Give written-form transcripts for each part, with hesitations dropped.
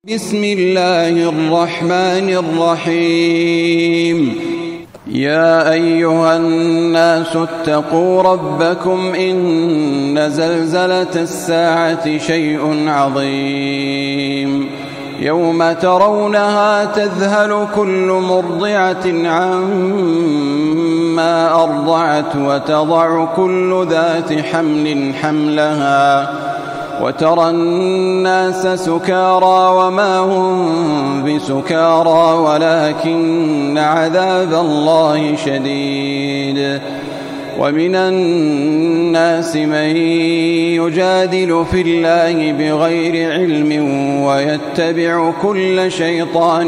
بسم الله الرحمن الرحيم. يا أيها الناس اتقوا ربكم إن زلزلة الساعة شيء عظيم يوم ترونها تذهل كل مرضعة عما أرضعت وتضع كل ذات حمل حملها وترى الناس سكارى وما هم بسكارى ولكن عذاب الله شديد. ومن الناس من يجادل في الله بغير علم ويتبع كل شيطان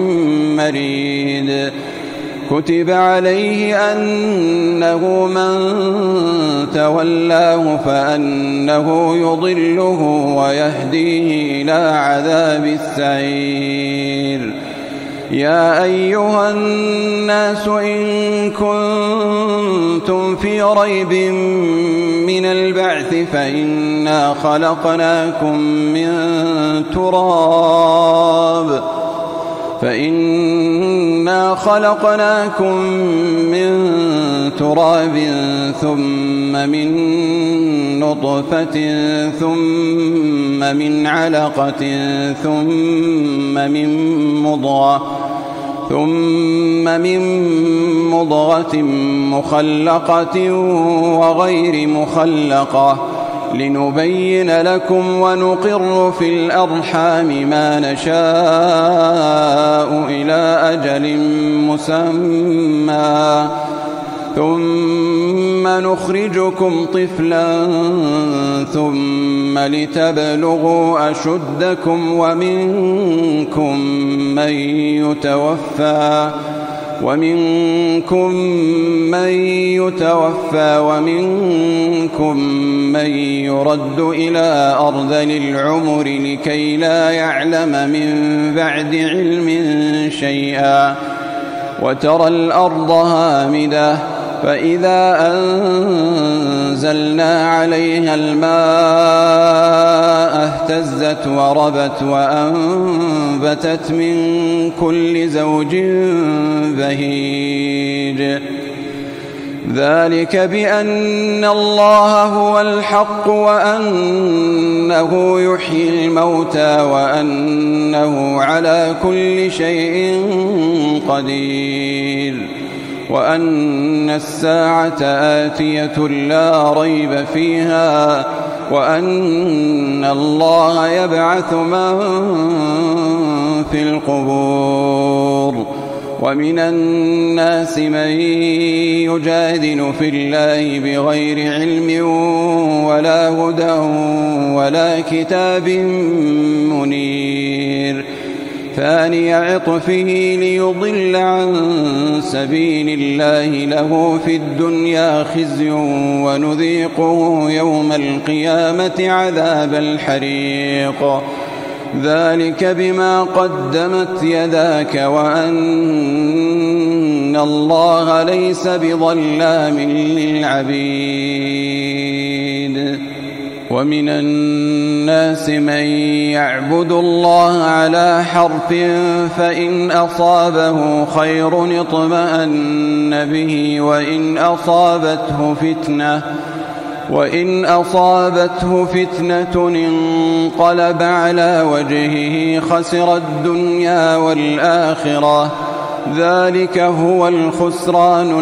مريد. كتب عليه أنه من تولاه فأنه يضله ويهديه إلى عذاب السعير. يا أيها الناس إن كنتم في ريب من البعث فإنا خلقناكم من تراب ثم من نطفة ثم من علقة ثم من مضغة مخلقة وغير مخلقة لنبين لكم ونقر في الأرحام ما نشاء إلى أجل مسمى ثم نخرجكم طفلا ثم لتبلغوا أشدكم ومنكم من يتوفى ومنكم من يرد إلى أرذل العمر لكي لا يعلم من بعد علم شيئا. وترى الأرض هامدة فإذا أنزلنا عليها الماء اهتزت وربت وأنبتت من كل زوج بهيج. ذلك بأن الله هو الحق وأنه يحيي الموتى وأنه على كل شيء قدير وأن الساعة آتية لا ريب فيها وأن الله يبعث من في القبور. ومن الناس من يجادل في الله بغير علم ولا هدى ولا كتاب منير. ثاني عطفه ليضل عن سبيل الله له في الدنيا خزي ونذيقه يوم القيامة عذاب الحريق. ذلك بما قدمت يداك وأن الله ليس بظلام للعبيد. ومن الناس من يعبد الله على حرف فإن أصابه خير اطمأن به وإن أصابته فتنة انقلب على وجهه خسر الدنيا والآخرة. ذلك هو الخسران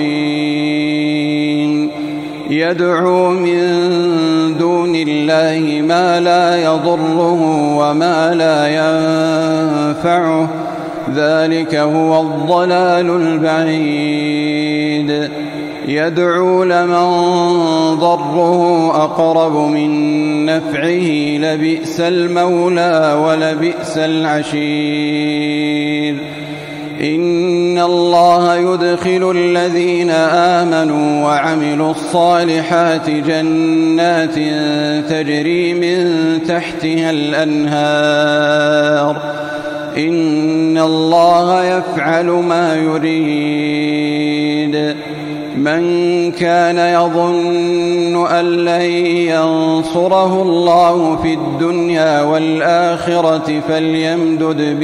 المبين. يدعو من دون الله ما لا يضره وما لا ينفعه. ذلك هو الضلال البعيد. يدعو لمن ضره أقرب من نفعه لبئس المولى ولبئس العشير. إن الله يدخل الذين آمنوا وعملوا الصالحات جنات تجري من تحتها الأنهار. إن الله يفعل ما يريد. من كان يظن أن لن ينصره الله في الدنيا والآخرة فليمدد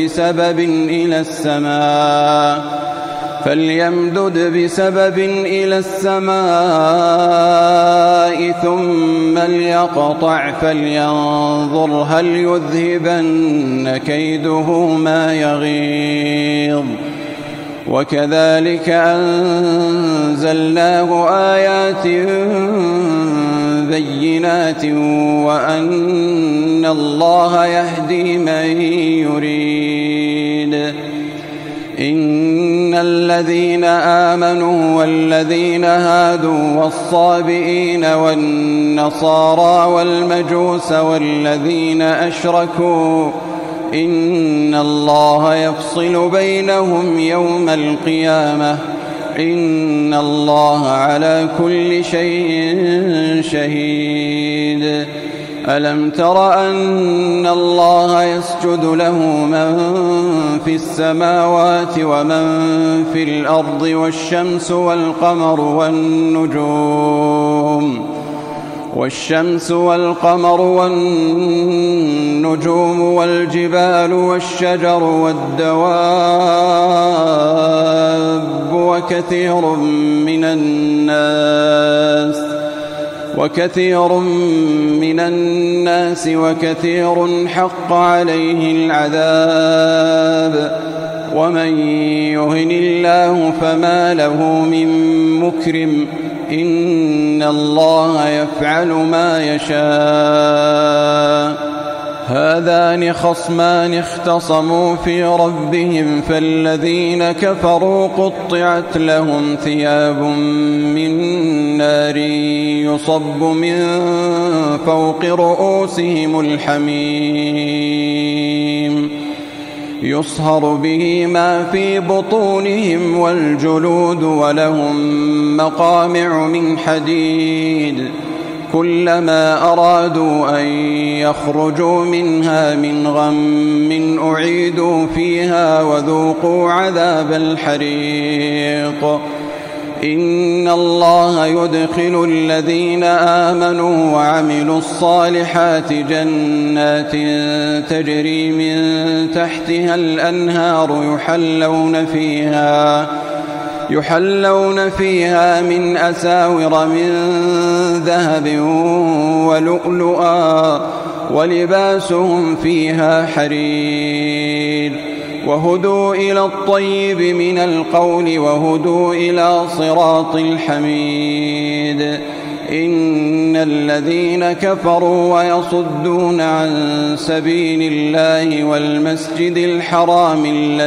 بسبب إلى السماء ثم ليقطع فلينظر هل يذهبن كيده ما يغيظ. وكذلك أنزلناه آيات بينات وأن الله يهدي من يريد. إن الذين آمنوا والذين هادوا والصابئين والنصارى والمجوس والذين أشركوا إن الله يفصل بينهم يوم القيامة إن الله على كل شيء شهيد. ألم تر أن الله يسجد له من في السماوات ومن في الأرض والشمس والقمر والنجوم والجبال والشجر والدواب وكثير من الناس وكثير حق عليه العذاب. ومن يهن الله فما له من مكرم إن الله يفعل ما يشاء. هذان خصمان اختصموا في ربهم فالذين كفروا قطعت لهم ثياب من نار يصب من فوق رؤوسهم الحميم يصهر به ما في بطونهم والجلود ولهم مقامع من حديد كلما أرادوا أن يخرجوا منها من غم أعيدوا فيها وذوقوا عذاب الحريق. إن الله يدخل الذين آمنوا وعملوا الصالحات جنات تجري من تحتها الأنهار يحلون فيها من أساور من ذهب ولؤلؤا ولباسهم فيها حرير وهدوا إلى الطيب من القول وهدوا إلى صراط الحميد. إن الذين كفروا ويصدون عن سبيل الله والمسجد الحرام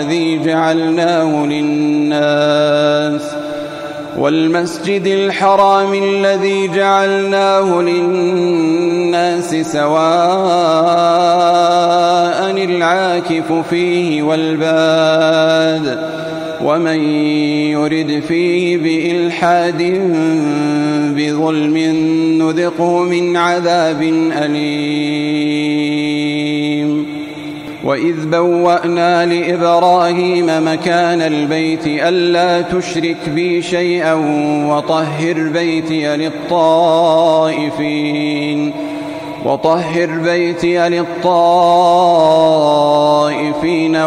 الذي جعلناه للناس سواء العاكف فيه والباد ومن يرد فيه بإلحاد بظلم نذقه من عذاب أليم. وإذ بوأنا لإبراهيم مكان البيت ألا تشرك بي شيئا وطهر بيتي للطائفين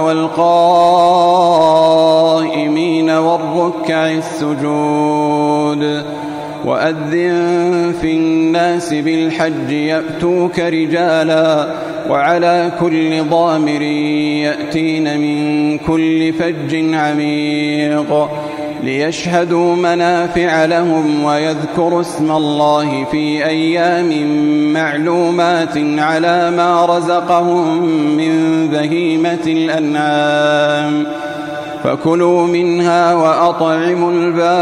والقائمين والركع السجود. وأذن في الناس بالحج يأتوك رجالا وعلى كل ضامر يأتين من كل فج عميق ليشهدوا منافع لهم ويذكروا اسم الله في أيام معلومات على ما رزقهم من بهيمة الأنعام فكلوا منها وأطعموا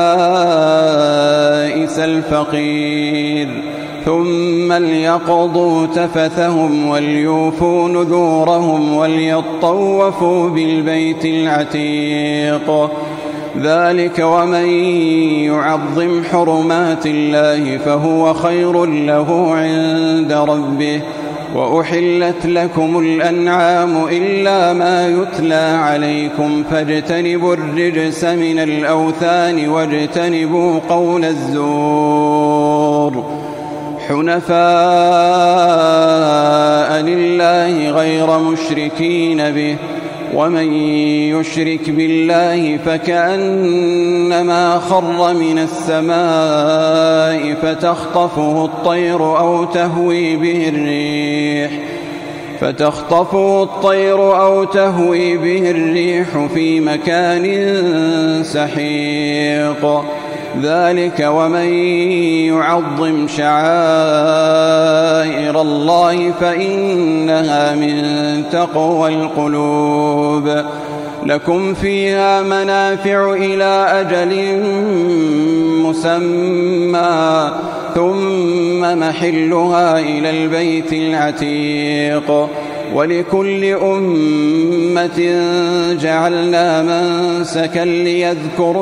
البائس الفقير ثم ليقضوا تفثهم وليوفوا نذورهم وليطوفوا بالبيت العتيق. ذلك ومن يعظم حرمات الله فهو خير له عند ربه وأحلت لكم الأنعام إلا ما يتلى عليكم فاجتنبوا الرجس من الأوثان واجتنبوا قول الزور حنفاء لله غير مشركين به ومن يشرك بالله فكأنما خر من السماء فتخطفه الطير أو تهوي به الريح في مكان سحيق ذلك ومن يعظم شعائر الله فإنها من تقوى القلوب لكم فيها منافع إلى أجل مسمى ثم محلها إلى البيت العتيق ولكل أمة جعلنا منسكا ليذكروا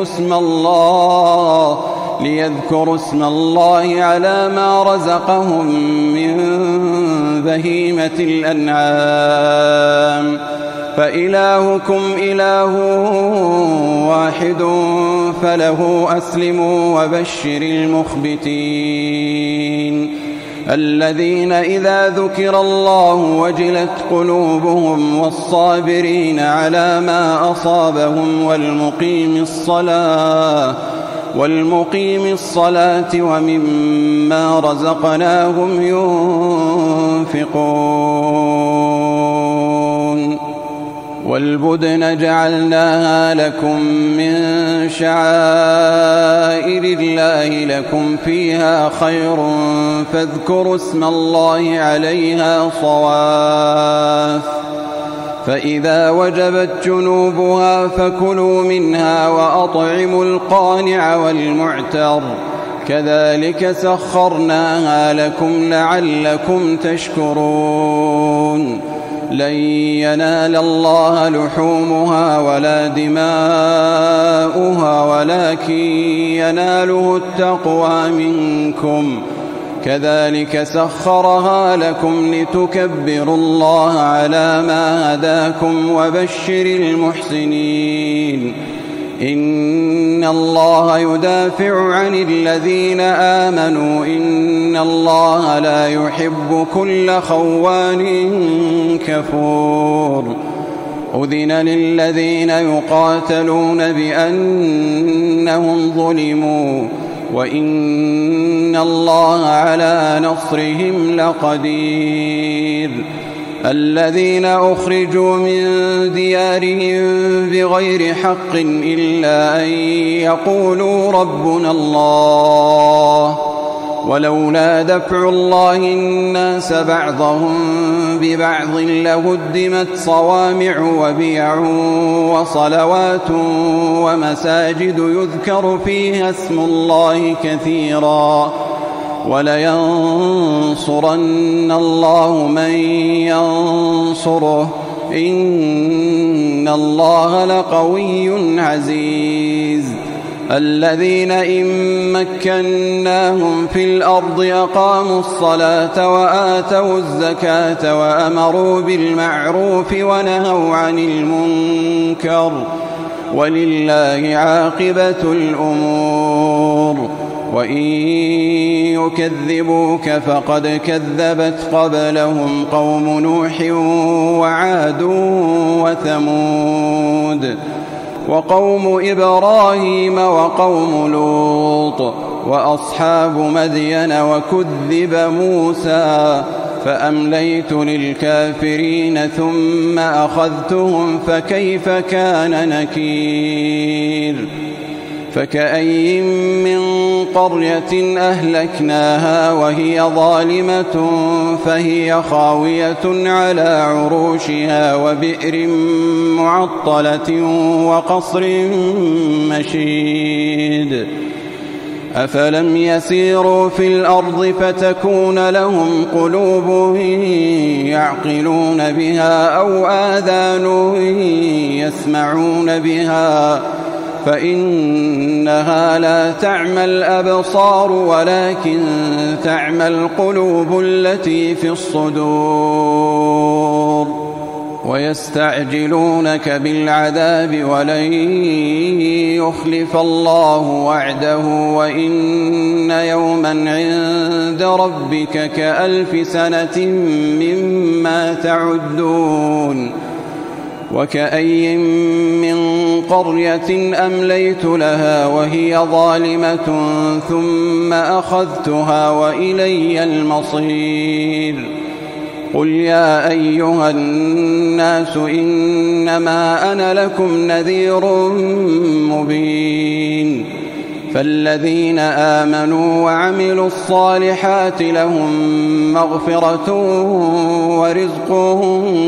اسم الله على ما رزقهم من بهيمة الأنعام فإلهكم إله واحد فله أسلموا وبشر المخبتين الذين إذا ذكر الله وجلت قلوبهم والصابرين على ما أصابهم والمقيم الصلاة ومما رزقناهم ينفقون والبدن جعلناها لكم من شعائر الله لكم فيها خير فاذكروا اسم الله عليها صواف فإذا وجبت جنوبها فكلوا منها وأطعموا القانع والمعتر كذلك سخرناها لكم لعلكم تشكرون لن ينال الله لحومها ولا دماؤها ولكن يناله التقوى منكم كذلك سخرها لكم لتكبروا الله على ما هداكم وبشر المحسنين إن الله يدافع عن الذين آمنوا إن الله لا يحب كل خوان كفور أذن للذين يقاتلون بأنهم ظلموا وإن الله على نصرهم لقدير الذين أخرجوا من ديارهم بغير حق إلا أن يقولوا ربنا الله ولولا دفع الله الناس بعضهم ببعض لهدمت صوامع وبيع وصلوات ومساجد يذكر فيها اسم الله كثيرا ولينصرن الله من ينصره إن الله لقوي عزيز الذين إن مكناهم في الأرض أقاموا الصلاة وآتوا الزكاة وأمروا بالمعروف ونهوا عن المنكر ولله عاقبة الأمور وإن يكذبوك فقد كذبت قبلهم قوم نوح وعاد وثمود وقوم إبراهيم وقوم لوط وأصحاب مدين وكذب موسى فأمليت للكافرين ثم أخذتهم فكيف كان نكير فكأي من قرية أهلكناها وهي ظالمة فهي خاوية على عروشها وبئر معطلة وقصر مشيد أفلم يسيروا في الأرض فتكون لهم قلوب يعقلون بها أو آذان يسمعون بها فإنها لا تعمى الأبصار ولكن تعمى القلوب التي في الصدور. ويستعجلونك بالعذاب ولن يخلف الله وعده وإن يوما عند ربك كألف سنة مما تعدون. وكأي من قرية أمليت لها وهي ظالمة ثم أخذتها وإلي المصير. قل يا أيها الناس إنما أنا لكم نذير مبين. فالذين آمنوا وعملوا الصالحات لهم مغفرة ورزق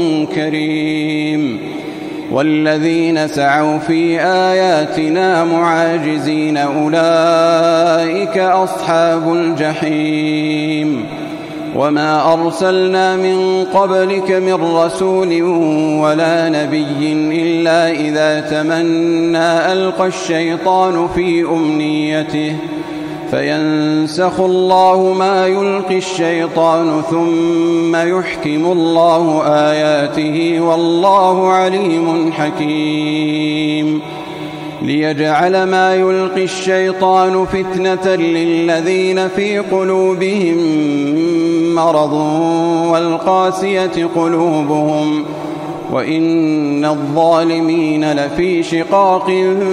كريم. والذين سعوا في آياتنا معاجزين أولئك أصحاب الجحيم. وما أرسلنا من قبلك من رسول ولا نبي إلا إذا تمنى ألقى الشيطان في أمنيته فينسخ الله ما يلقي الشيطان ثم يحكم الله آياته والله عليم حكيم. ليجعل ما يلقي الشيطان فتنة للذين في قلوبهم مرض والقاسية قلوبهم وإن الظالمين لفي شقاق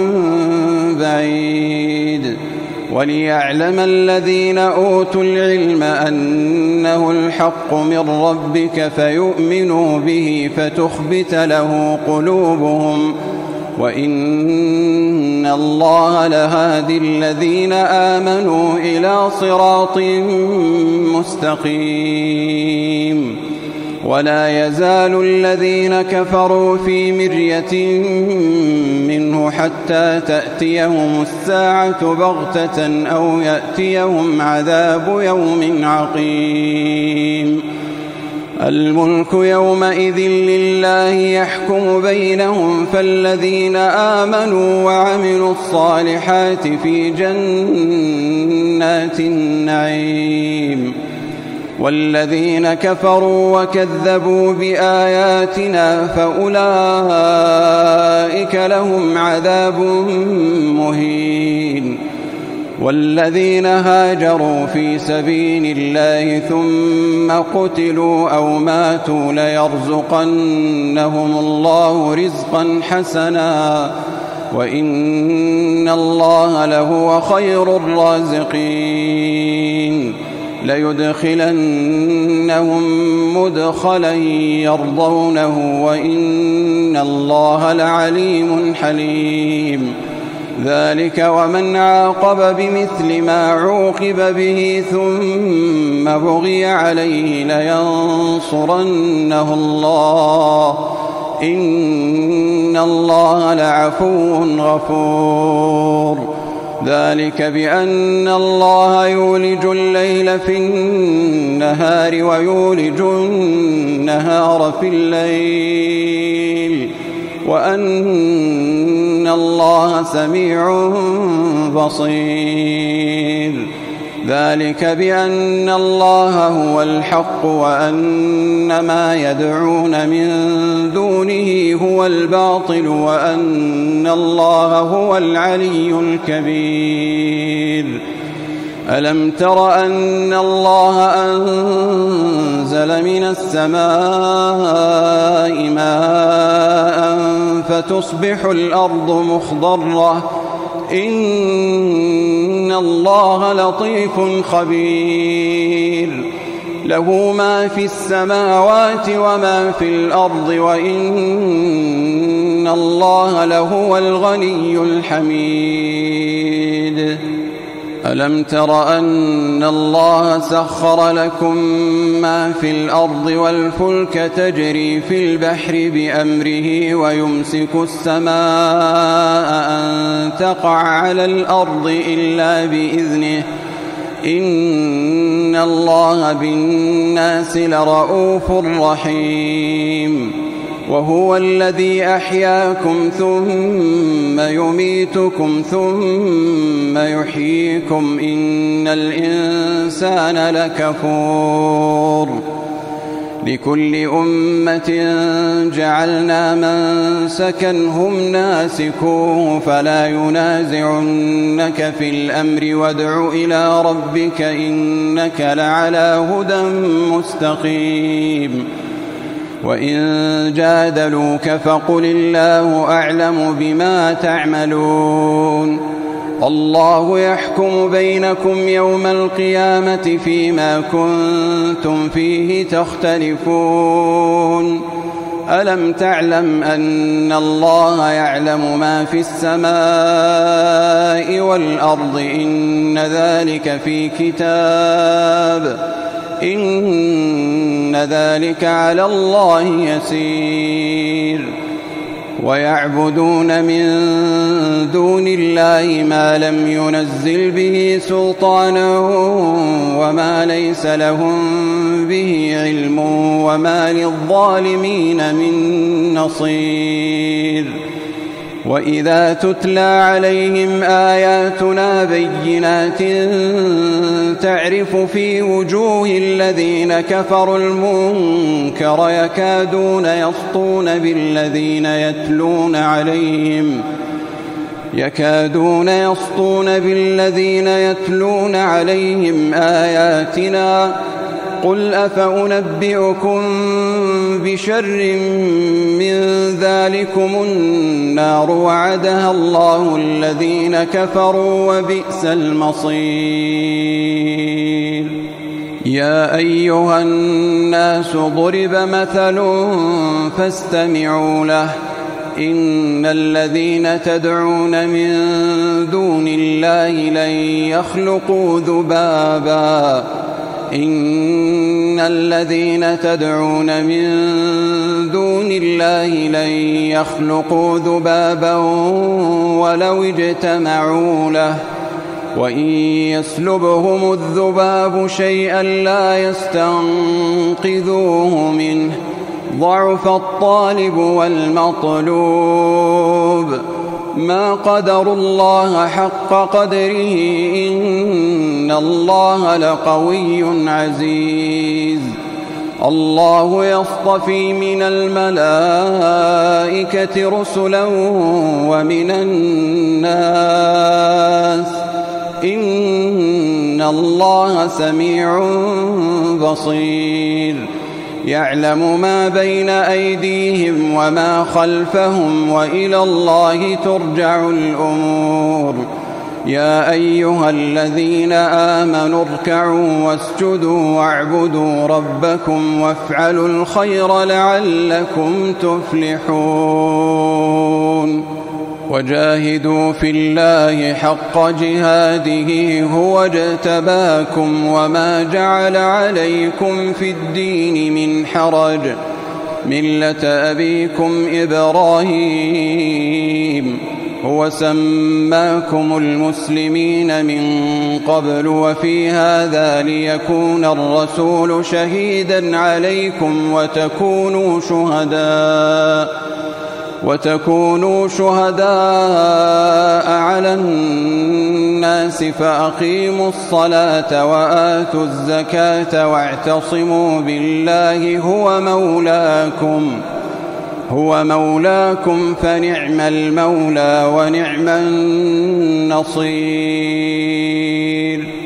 بعيد. وليعلم الذين أوتوا العلم أنه الحق من ربك فيؤمنوا به فتخبت له قلوبهم وإن الله لهادي الذين آمنوا إلى صراط مستقيم. ولا يزال الذين كفروا في مرية منه حتى تأتيهم الساعة بغتة أو يأتيهم عذاب يوم عقيم. الملك يومئذ لله يحكم بينهم فالذين آمنوا وعملوا الصالحات في جنات النعيم. والذين كفروا وكذبوا بآياتنا فأولئك لهم عذاب مهين. والذين هاجروا في سبيل الله ثم قتلوا أو ماتوا ليرزقنهم الله رزقا حسنا وإن الله لهو خير الرازقين. ليدخلنهم مدخلا يرضونه وإن الله لعليم حليم. ذلك ومن عاقب بمثل ما عوقب به ثم بغي عليه لينصرنه الله إن الله لعفو غفور. ذلك بأن الله يولج الليل في النهار ويولج النهار في الليل وأن الله سميع بصير. ذلك بأن الله هو الحق وأن ما يدعون من دونه هو الباطل وأن الله هو العلي الكبير. ألم تر أن الله أنزل من السماء ماء فتصبح الأرض مخضرة إن الله لطيف خبير. له ما في السماوات وما في الأرض وإن الله لهو الغني الحميد. ألم تر أن الله سخر لكم ما في الأرض والفلك تجري في البحر بأمره ويمسك السماء أن تقع على الأرض إلا بإذنه إن الله بالناس لرؤوف رحيم. وهو الذي أحياكم ثم يميتكم ثم يحييكم إن الإنسان لكفور لكل أمة جعلنا منسكا هم ناسكوه فلا ينازعنك في الأمر وادع إلى ربك إنك لعلى هدى مستقيم وإن جادلوك فقل الله أعلم بما تعملون الله يحكم بينكم يوم القيامة فيما كنتم فيه تختلفون ألم تعلم أن الله يعلم ما في السماء والأرض إن ذلك في كتاب إن ذلك على الله يسير ويعبدون من دون الله ما لم ينزل به سلطانا وما ليس لهم به علم وما للظالمين من نصير وإذا تتلى عليهم آياتنا بينات تعرف في وجوه الذين كفروا المنكر يكادون يسطون بالذين يتلون عليهم آياتنا قل أفأنبئكم بشر من ذلكم النار وعدها الله الذين كفروا وبئس المصير يا أيها الناس ضرب مثل فاستمعوا له إن الذين تدعون من دون الله لن يخلقوا ذبابا إن الذين تدعون من دون الله لن يخلقوا ذبابا ولو اجتمعوا له وإن يسلبهم الذباب شيئا لا يستنقذوه منه ضعف الطالب والمطلوب ما قدروا الله حق قدره إن الله لقوي عزيز الله يصطفي من الملائكة رسلا ومن الناس إن الله سميع بصير يعلم ما بين أيديهم وما خلفهم وإلى الله ترجع الأمور يا أيها الذين آمنوا اركعوا واسجدوا واعبدوا ربكم وافعلوا الخير لعلكم تفلحون وجاهدوا في الله حق جهاده هو اجتباكم وما جعل عليكم في الدين من حرج ملة أبيكم إبراهيم هو سماكم المسلمين من قبل وفي هذا ليكون الرسول شهيدا عليكم وتكونوا شهداء على الناس فأقيموا الصلاة وآتوا الزكاة واعتصموا بالله هو مولاكم فنعم المولى ونعم النصير